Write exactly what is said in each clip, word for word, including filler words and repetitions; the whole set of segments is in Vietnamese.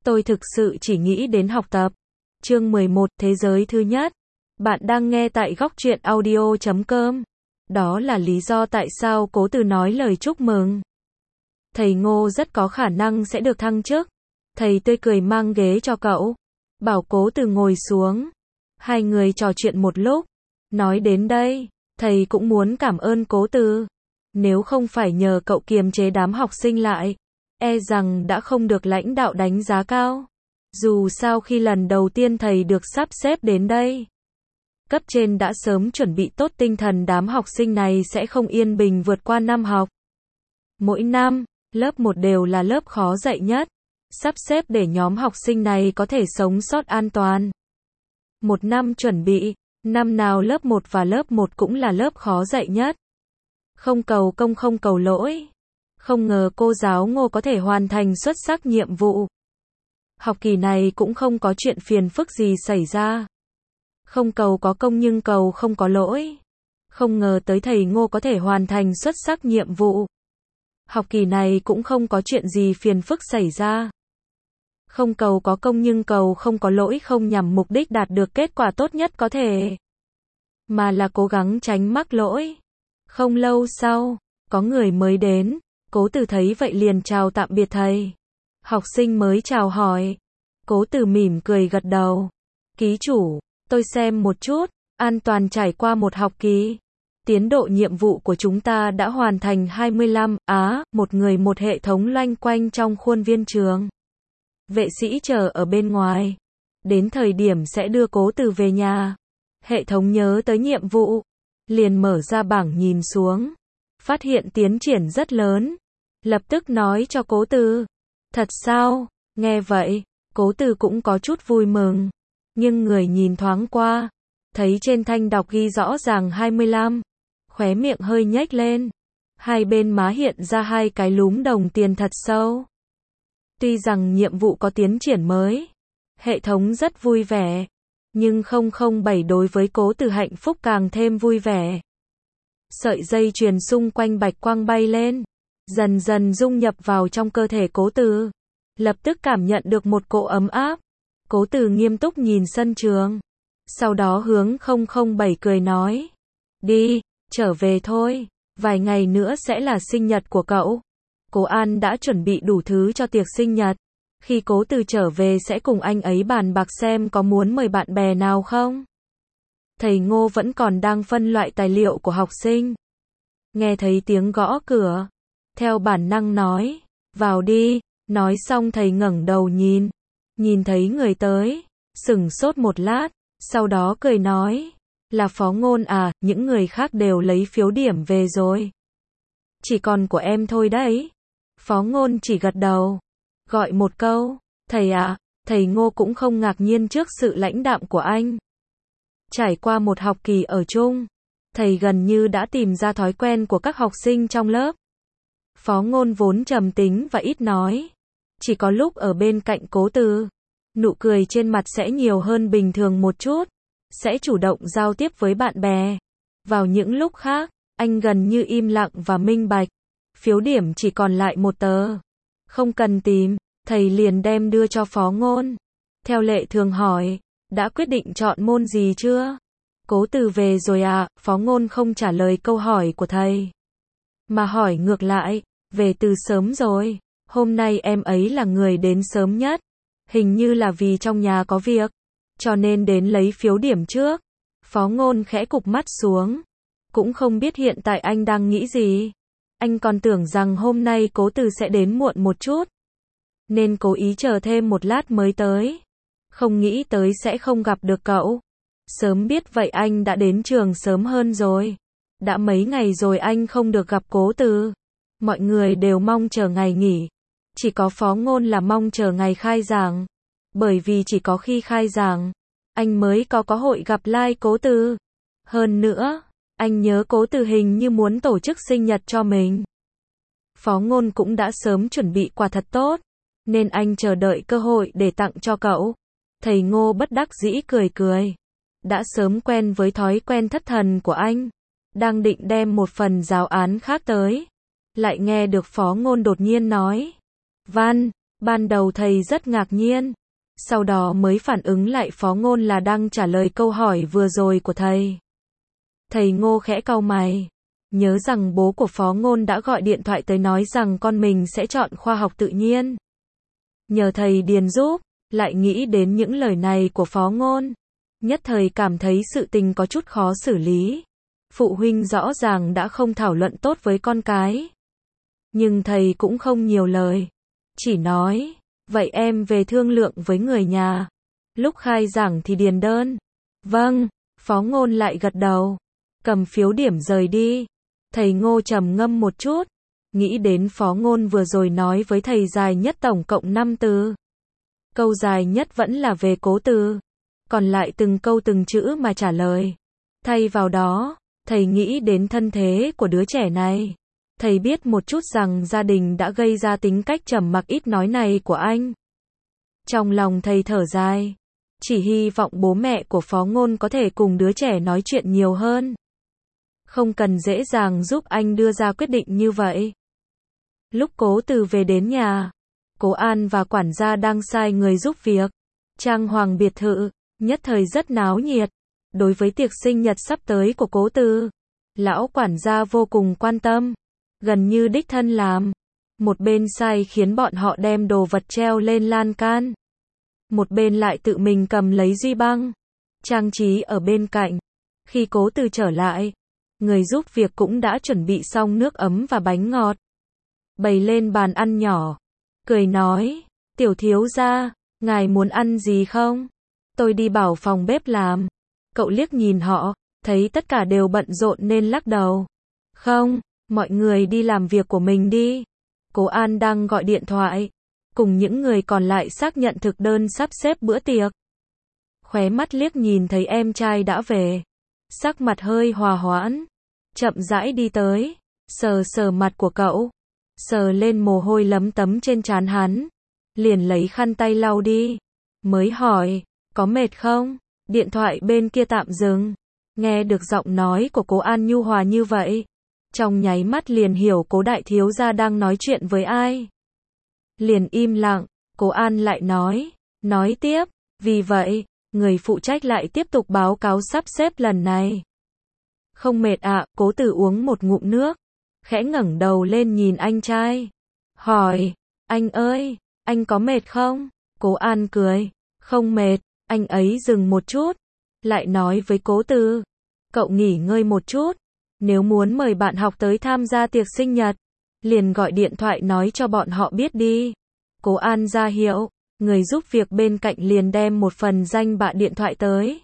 Tôi thực sự chỉ nghĩ đến học tập. Chương mười một, Thế giới thứ nhất. Bạn đang nghe tại góc truyện audio chấm com. Đó là lý do tại sao Cố Từ nói lời chúc mừng. Thầy Ngô rất có khả năng sẽ được thăng chức. Thầy tươi cười mang ghế cho cậu, bảo Cố Từ ngồi xuống. Hai người trò chuyện một lúc. Nói đến đây, thầy cũng muốn cảm ơn Cố Từ. Nếu không phải nhờ cậu kiềm chế đám học sinh lại, e rằng đã không được lãnh đạo đánh giá cao. Dù sao khi lần đầu tiên thầy được sắp xếp đến đây, cấp trên đã sớm chuẩn bị tốt tinh thần đám học sinh này sẽ không yên bình vượt qua năm học. Mỗi năm, lớp một đều là lớp khó dạy nhất, sắp xếp để nhóm học sinh này có thể sống sót an toàn. Một năm chuẩn bị, năm nào lớp một và lớp một cũng là lớp khó dạy nhất. Không cầu công không cầu lỗi. Không ngờ cô giáo Ngô có thể hoàn thành xuất sắc nhiệm vụ. Học kỳ này cũng không có chuyện phiền phức gì xảy ra. Không cầu có công nhưng cầu không có lỗi. Không ngờ tới thầy Ngô có thể hoàn thành xuất sắc nhiệm vụ. Học kỳ này cũng không có chuyện gì phiền phức xảy ra. Không cầu có công nhưng cầu không có lỗi, không nhằm mục đích đạt được kết quả tốt nhất có thể, mà là cố gắng tránh mắc lỗi. Không lâu sau, có người mới đến. Cố Từ thấy vậy liền chào tạm biệt thầy. Học sinh mới chào hỏi. Cố Từ mỉm cười gật đầu. Ký chủ, tôi xem một chút. An toàn trải qua một học kỳ. Tiến độ nhiệm vụ của chúng ta đã hoàn thành hai mươi lăm. Á, một người một hệ thống loanh quanh trong khuôn viên trường. Vệ sĩ chờ ở bên ngoài. Đến thời điểm sẽ đưa Cố Từ về nhà. Hệ thống nhớ tới nhiệm vụ, liền mở ra bảng nhìn xuống. Phát hiện tiến triển rất lớn. Lập tức nói cho Cố Từ. Thật sao? Nghe vậy, Cố Từ cũng có chút vui mừng. Nhưng người nhìn thoáng qua, thấy trên thanh đọc ghi rõ ràng hai mươi lăm. Khóe miệng hơi nhếch lên. Hai bên má hiện ra hai cái lúm đồng tiền thật sâu. Tuy rằng nhiệm vụ có tiến triển mới, hệ thống rất vui vẻ. Nhưng không không bảy đối với Cố Từ hạnh phúc càng thêm vui vẻ. Sợi dây chuyền xung quanh bạch quang bay lên, dần dần dung nhập vào trong cơ thể Cố Từ. Lập tức cảm nhận được một cỗ ấm áp. Cố Từ nghiêm túc nhìn sân trường. Sau đó hướng không không bảy cười nói. Đi, trở về thôi. Vài ngày nữa sẽ là sinh nhật của cậu. Cố An đã chuẩn bị đủ thứ cho tiệc sinh nhật. Khi Cố Từ trở về sẽ cùng anh ấy bàn bạc xem có muốn mời bạn bè nào không. Thầy Ngô vẫn còn đang phân loại tài liệu của học sinh. Nghe thấy tiếng gõ cửa, theo bản năng nói, vào đi. Nói xong thầy ngẩng đầu nhìn, nhìn thấy người tới, sửng sốt một lát, sau đó cười nói, là Phó Ngôn à, những người khác đều lấy phiếu điểm về rồi. Chỉ còn của em thôi đấy. Phó Ngôn chỉ gật đầu, gọi một câu, thầy ạ. Thầy Ngô cũng không ngạc nhiên trước sự lãnh đạm của anh. Trải qua một học kỳ ở chung, thầy gần như đã tìm ra thói quen của các học sinh trong lớp. Phó Ngôn vốn trầm tính và ít nói. Chỉ có lúc ở bên cạnh Cố Từ, nụ cười trên mặt sẽ nhiều hơn bình thường một chút. Sẽ chủ động giao tiếp với bạn bè. Vào những lúc khác, anh gần như im lặng và minh bạch. Phiếu điểm chỉ còn lại một tờ. Không cần tìm, thầy liền đem đưa cho Phó Ngôn. Theo lệ thường hỏi, đã quyết định chọn môn gì chưa? Cố Từ về rồi à? Phó Ngôn không trả lời câu hỏi của thầy, mà hỏi ngược lại, về từ sớm rồi. Hôm nay em ấy là người đến sớm nhất. Hình như là vì trong nhà có việc, cho nên đến lấy phiếu điểm trước. Phó Ngôn khẽ cụp mắt xuống. Cũng không biết hiện tại anh đang nghĩ gì. Anh còn tưởng rằng hôm nay Cố Từ sẽ đến muộn một chút, nên cố ý chờ thêm một lát mới tới. Không nghĩ tới sẽ không gặp được cậu. Sớm biết vậy anh đã đến trường sớm hơn rồi. Đã mấy ngày rồi anh không được gặp Cố Từ. Mọi người đều mong chờ ngày nghỉ. Chỉ có Phó Ngôn là mong chờ ngày khai giảng. Bởi vì chỉ có khi khai giảng, anh mới có có hội gặp lại Cố Từ. Hơn nữa, anh nhớ Cố Từ hình như muốn tổ chức sinh nhật cho mình. Phó Ngôn cũng đã sớm chuẩn bị quà thật tốt, nên anh chờ đợi cơ hội để tặng cho cậu. Thầy Ngô bất đắc dĩ cười cười. Đã sớm quen với thói quen thất thần của anh. Đang định đem một phần giáo án khác tới, lại nghe được Phó Ngôn đột nhiên nói. Văn, Ban đầu thầy rất ngạc nhiên, sau đó mới phản ứng lại Phó Ngôn là đang trả lời câu hỏi vừa rồi của thầy. Thầy Ngô khẽ cau mày, nhớ rằng bố của Phó Ngôn đã gọi điện thoại tới nói rằng con mình sẽ chọn khoa học tự nhiên. Nhờ thầy điền giúp, lại nghĩ đến những lời này của Phó Ngôn. Nhất thời cảm thấy sự tình có chút khó xử lý. Phụ huynh rõ ràng đã không thảo luận tốt với con cái. Nhưng thầy cũng không nhiều lời. Chỉ nói, vậy em về thương lượng với người nhà. Lúc khai giảng thì điền đơn. Vâng, Phó Ngôn lại gật đầu. Cầm phiếu điểm rời đi. Thầy Ngô trầm ngâm một chút. Nghĩ đến Phó Ngôn vừa rồi nói với thầy dài nhất tổng cộng năm từ. Câu dài nhất vẫn là về cố từ. Còn lại từng câu từng chữ mà trả lời. Thay vào đó, thầy nghĩ đến thân thế của đứa trẻ này. Thầy biết một chút rằng gia đình đã gây ra tính cách trầm mặc ít nói này của anh. Trong lòng thầy thở dài. Chỉ hy vọng bố mẹ của Phó Ngôn có thể cùng đứa trẻ nói chuyện nhiều hơn. Không cần dễ dàng giúp anh đưa ra quyết định như vậy. Lúc Cố Từ về đến nhà, Cố An và quản gia đang sai người giúp việc. Trang hoàng biệt thự, nhất thời rất náo nhiệt. Đối với tiệc sinh nhật sắp tới của Cố Từ, lão quản gia vô cùng quan tâm. Gần như đích thân làm. Một bên sai khiến bọn họ đem đồ vật treo lên lan can. Một bên lại tự mình cầm lấy duy băng. Trang trí ở bên cạnh. Khi Cố Từ trở lại, người giúp việc cũng đã chuẩn bị xong nước ấm và bánh ngọt. Bày lên bàn ăn nhỏ. Cười nói, tiểu thiếu gia, ngài muốn ăn gì không? Tôi đi bảo phòng bếp làm. Cậu liếc nhìn họ, thấy tất cả đều bận rộn nên lắc đầu. Không, mọi người đi làm việc của mình đi. Cố An đang gọi điện thoại, cùng những người còn lại xác nhận thực đơn sắp xếp bữa tiệc. Khóe mắt liếc nhìn thấy em trai đã về. Sắc mặt hơi hòa hoãn. Chậm rãi đi tới, sờ sờ mặt của cậu. Sờ lên mồ hôi lấm tấm trên trán hắn. Liền lấy khăn tay lau đi. Mới hỏi, có mệt không? Điện thoại bên kia tạm dừng. Nghe được giọng nói của Cố An nhu hòa như vậy. Trong nháy mắt liền hiểu Cố đại thiếu gia đang nói chuyện với ai. Liền im lặng, Cố An lại nói. Nói tiếp, vì vậy, người phụ trách lại tiếp tục báo cáo sắp xếp lần này. Không mệt ạ, à, Cố Từ uống một ngụm nước. Khẽ ngẩng đầu lên nhìn anh trai. Hỏi, anh ơi, anh có mệt không? Cố An cười, không mệt. Anh ấy dừng một chút. Lại nói với Cố Từ, cậu nghỉ ngơi một chút. Nếu muốn mời bạn học tới tham gia tiệc sinh nhật, liền gọi điện thoại nói cho bọn họ biết đi. Cố An ra hiệu, người giúp việc bên cạnh liền đem một phần danh bạ điện thoại tới.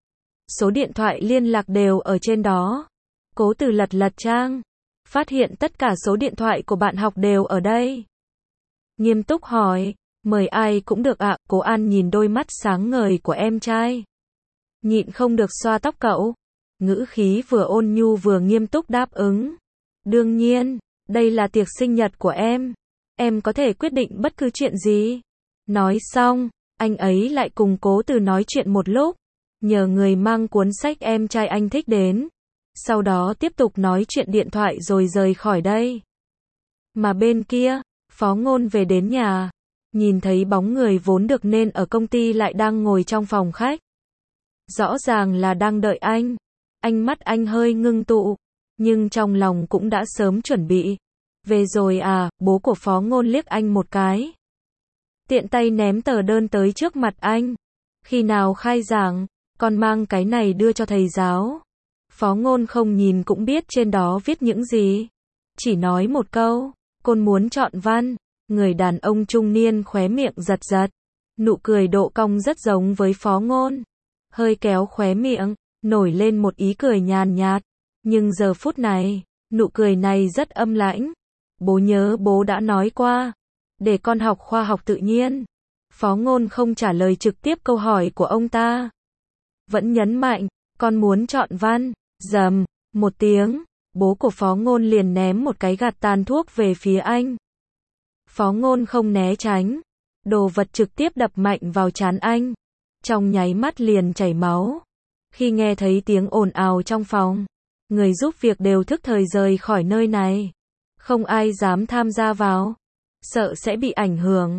Số điện thoại liên lạc đều ở trên đó. Cố Từ lật lật trang, phát hiện tất cả số điện thoại của bạn học đều ở đây. Nghiêm túc hỏi, mời ai cũng được ạ. À? Cố An nhìn đôi mắt sáng ngời của em trai, nhịn không được xoa tóc cậu. Ngữ khí vừa ôn nhu vừa nghiêm túc đáp ứng. Đương nhiên, đây là tiệc sinh nhật của em. Em có thể quyết định bất cứ chuyện gì. Nói xong, anh ấy lại cùng Cố Từ nói chuyện một lúc. Nhờ người mang cuốn sách em trai anh thích đến. Sau đó tiếp tục nói chuyện điện thoại rồi rời khỏi đây. Mà bên kia, Phó Ngôn về đến nhà. Nhìn thấy bóng người vốn được nên ở công ty lại đang ngồi trong phòng khách. Rõ ràng là đang đợi anh. Ánh mắt anh hơi ngưng tụ, nhưng trong lòng cũng đã sớm chuẩn bị. Về rồi à, bố của Phó Ngôn liếc anh một cái. Tiện tay ném tờ đơn tới trước mặt anh. Khi nào khai giảng, con mang cái này đưa cho thầy giáo. Phó Ngôn không nhìn cũng biết trên đó viết những gì. Chỉ nói một câu, con muốn chọn văn. Người đàn ông trung niên khóe miệng giật giật. Nụ cười độ cong rất giống với Phó Ngôn. Hơi kéo khóe miệng, nổi lên một ý cười nhàn nhạt. Nhưng giờ phút này, nụ cười này rất âm lãnh. Bố nhớ bố đã nói qua, để con học khoa học tự nhiên. Phó Ngôn không trả lời trực tiếp câu hỏi của ông ta. Vẫn nhấn mạnh, con muốn chọn văn. Rầm, một tiếng, bố của Phó Ngôn liền ném một cái gạt tàn thuốc về phía anh. Phó Ngôn không né tránh. Đồ vật trực tiếp đập mạnh vào trán anh. Trong nháy mắt liền chảy máu. Khi nghe thấy tiếng ồn ào trong phòng, người giúp việc đều thức thời rời khỏi nơi này. Không ai dám tham gia vào. Sợ sẽ bị ảnh hưởng.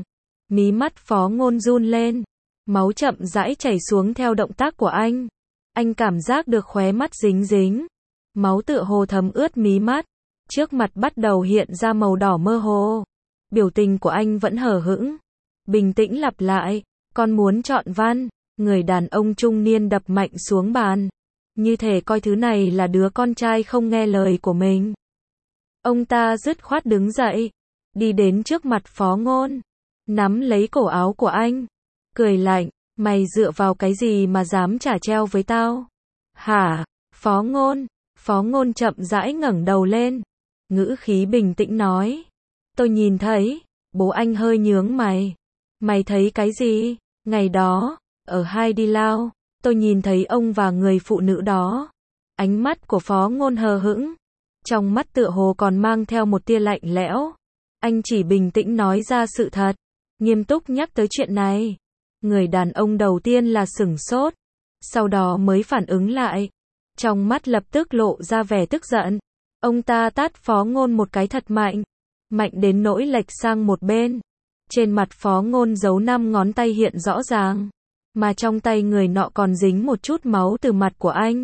Mí mắt Phó Ngôn run lên. Máu chậm rãi chảy xuống theo động tác của anh. Anh cảm giác được khóe mắt dính dính. Máu tựa hồ thấm ướt mí mắt. Trước mặt bắt đầu hiện ra màu đỏ mơ hồ. Biểu tình của anh vẫn hờ hững. Bình tĩnh lặp lại. Con muốn chọn văn. Người đàn ông trung niên đập mạnh xuống bàn. Như thể coi thứ này là đứa con trai không nghe lời của mình. Ông ta dứt khoát đứng dậy. Đi đến trước mặt Phó Ngôn. Nắm lấy cổ áo của anh. Cười lạnh. Mày dựa vào cái gì mà dám trả treo với tao? Hả? Phó Ngôn. Phó Ngôn chậm rãi ngẩng đầu lên. Ngữ khí bình tĩnh nói. Tôi nhìn thấy. Bố anh hơi nhướng mày. Mày thấy cái gì? Ngày đó, ở Hai Đi Lao, tôi nhìn thấy ông và người phụ nữ đó. Ánh mắt của Phó Ngôn hờ hững. Trong mắt tựa hồ còn mang theo một tia lạnh lẽo. Anh chỉ bình tĩnh nói ra sự thật. Nghiêm túc nhắc tới chuyện này. Người đàn ông đầu tiên là sửng sốt. Sau đó mới phản ứng lại. Trong mắt lập tức lộ ra vẻ tức giận. Ông ta tát Phó Ngôn một cái thật mạnh. Mạnh đến nỗi lệch sang một bên. Trên mặt Phó Ngôn dấu năm ngón tay hiện rõ ràng. Mà trong tay người nọ còn dính một chút máu từ mặt của anh.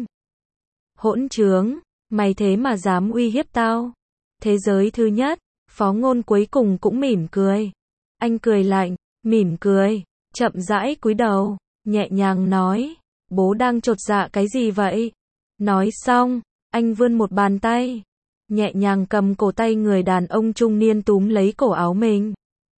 Hỗn trướng, mày thế mà dám uy hiếp tao. Thế giới thứ nhất, Phó Ngôn cuối cùng cũng mỉm cười. Anh cười lạnh, mỉm cười, chậm rãi cúi đầu, nhẹ nhàng nói. Bố đang chột dạ cái gì vậy? Nói xong, anh vươn một bàn tay. Nhẹ nhàng cầm cổ tay người đàn ông trung niên túm lấy cổ áo mình.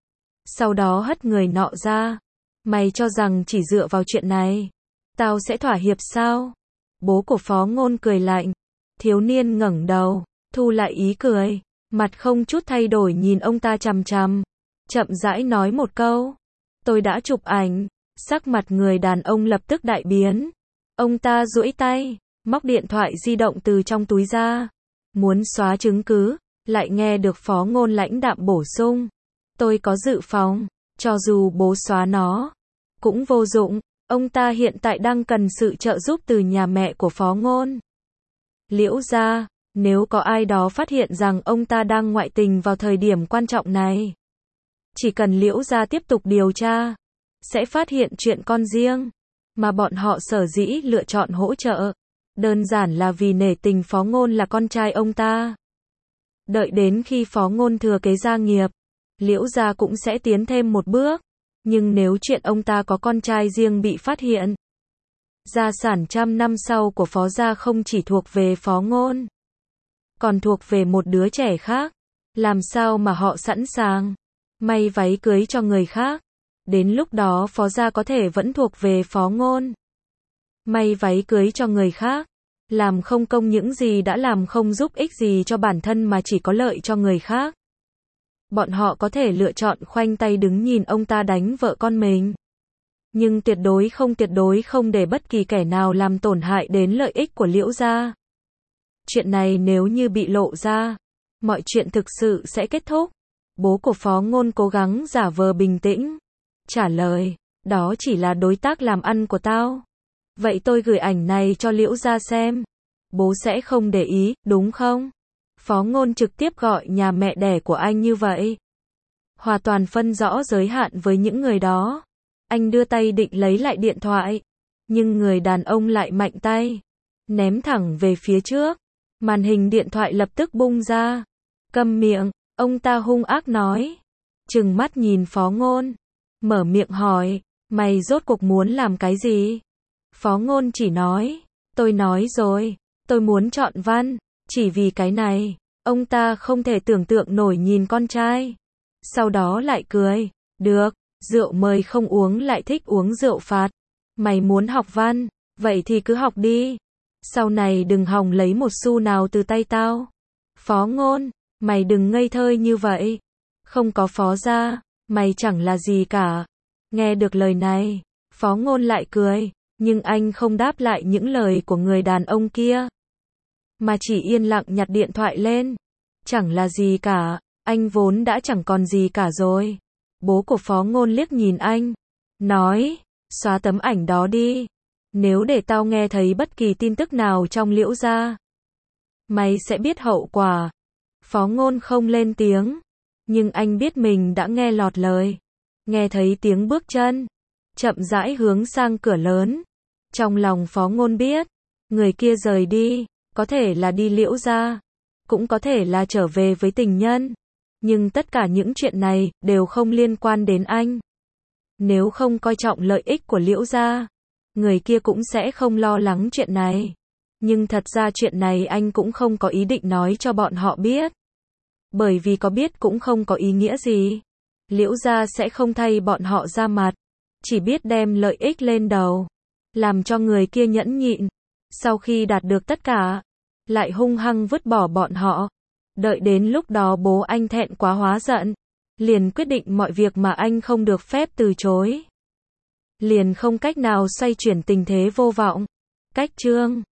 Sau đó hất người nọ ra. Mày cho rằng chỉ dựa vào chuyện này, tao sẽ thỏa hiệp sao? Bố của Phó Ngôn cười lạnh. Thiếu niên ngẩng đầu, thu lại ý cười. Mặt không chút thay đổi nhìn ông ta chằm chằm. Chậm rãi nói một câu. Tôi đã chụp ảnh. Sắc mặt người đàn ông lập tức đại biến. Ông ta duỗi tay, móc điện thoại di động từ trong túi ra. Muốn xóa chứng cứ, lại nghe được Phó Ngôn lãnh đạm bổ sung. Tôi có dự phòng, cho dù bố xóa nó, cũng vô dụng. Ông ta hiện tại đang cần sự trợ giúp từ nhà mẹ của Phó Ngôn. Liễu gia, nếu có ai đó phát hiện rằng ông ta đang ngoại tình vào thời điểm quan trọng này, chỉ cần Liễu gia tiếp tục điều tra, sẽ phát hiện chuyện con riêng, mà bọn họ sở dĩ lựa chọn hỗ trợ. Đơn giản là vì nể tình Phó Ngôn là con trai ông ta. Đợi đến khi Phó Ngôn thừa kế gia nghiệp, Liễu gia cũng sẽ tiến thêm một bước. Nhưng nếu chuyện ông ta có con trai riêng bị phát hiện, gia sản trăm năm sau của Phó gia không chỉ thuộc về Phó Ngôn, còn thuộc về một đứa trẻ khác. Làm sao mà họ sẵn sàng may váy cưới cho người khác? Đến lúc đó Phó gia có thể vẫn thuộc về Phó Ngôn. May váy cưới cho người khác, làm không công những gì đã làm không giúp ích gì cho bản thân mà chỉ có lợi cho người khác. Bọn họ có thể lựa chọn khoanh tay đứng nhìn ông ta đánh vợ con mình. Nhưng tuyệt đối không tuyệt đối không để bất kỳ kẻ nào làm tổn hại đến lợi ích của Liễu gia. Chuyện này nếu như bị lộ ra, mọi chuyện thực sự sẽ kết thúc. Bố của Phó Ngôn cố gắng giả vờ bình tĩnh. Trả lời, đó chỉ là đối tác làm ăn của tao. Vậy tôi gửi ảnh này cho Liễu gia xem. Bố sẽ không để ý, đúng không? Phó Ngôn trực tiếp gọi nhà mẹ đẻ của anh như vậy. Hoàn toàn phân rõ giới hạn với những người đó. Anh đưa tay định lấy lại điện thoại. Nhưng người đàn ông lại mạnh tay. Ném thẳng về phía trước. Màn hình điện thoại lập tức bung ra. Câm miệng, ông ta hung ác nói. Trừng mắt nhìn Phó Ngôn. Mở miệng hỏi, mày rốt cuộc muốn làm cái gì? Phó Ngôn chỉ nói, tôi nói rồi, tôi muốn chọn văn. Chỉ vì cái này, ông ta không thể tưởng tượng nổi nhìn con trai. Sau đó lại cười, được, rượu mời không uống lại thích uống rượu phạt. Mày muốn học văn, vậy thì cứ học đi. Sau này đừng hòng lấy một xu nào từ tay tao. Phó Ngôn, mày đừng ngây thơ như vậy. Không có Phó gia, mày chẳng là gì cả. Nghe được lời này, Phó Ngôn lại cười, nhưng anh không đáp lại những lời của người đàn ông kia, mà chỉ yên lặng nhặt điện thoại lên. Chẳng là gì cả, anh vốn đã chẳng còn gì cả rồi. Bố của Phó Ngôn liếc nhìn anh, nói, xóa tấm ảnh đó đi. Nếu để tao nghe thấy bất kỳ tin tức nào trong Liễu gia, mày sẽ biết hậu quả. Phó Ngôn không lên tiếng, nhưng anh biết mình đã nghe lọt lời. nghe thấy tiếng bước chân, chậm rãi hướng sang cửa lớn. Trong lòng Phó Ngôn biết, người kia rời đi, có thể là đi Liễu gia, cũng có thể là trở về với tình nhân. Nhưng tất cả những chuyện này, đều không liên quan đến anh. Nếu không coi trọng lợi ích của Liễu gia, người kia cũng sẽ không lo lắng chuyện này. Nhưng thật ra chuyện này anh cũng không có ý định nói cho bọn họ biết. Bởi vì có biết cũng không có ý nghĩa gì. Liễu gia sẽ không thay bọn họ ra mặt. Chỉ biết đem lợi ích lên đầu. Làm cho người kia nhẫn nhịn. Sau khi đạt được tất cả, lại hung hăng vứt bỏ bọn họ. Đợi đến lúc đó bố anh thẹn quá hóa giận. Liền quyết định mọi việc mà anh không được phép từ chối. Liền không cách nào xoay chuyển tình thế vô vọng. Cách chương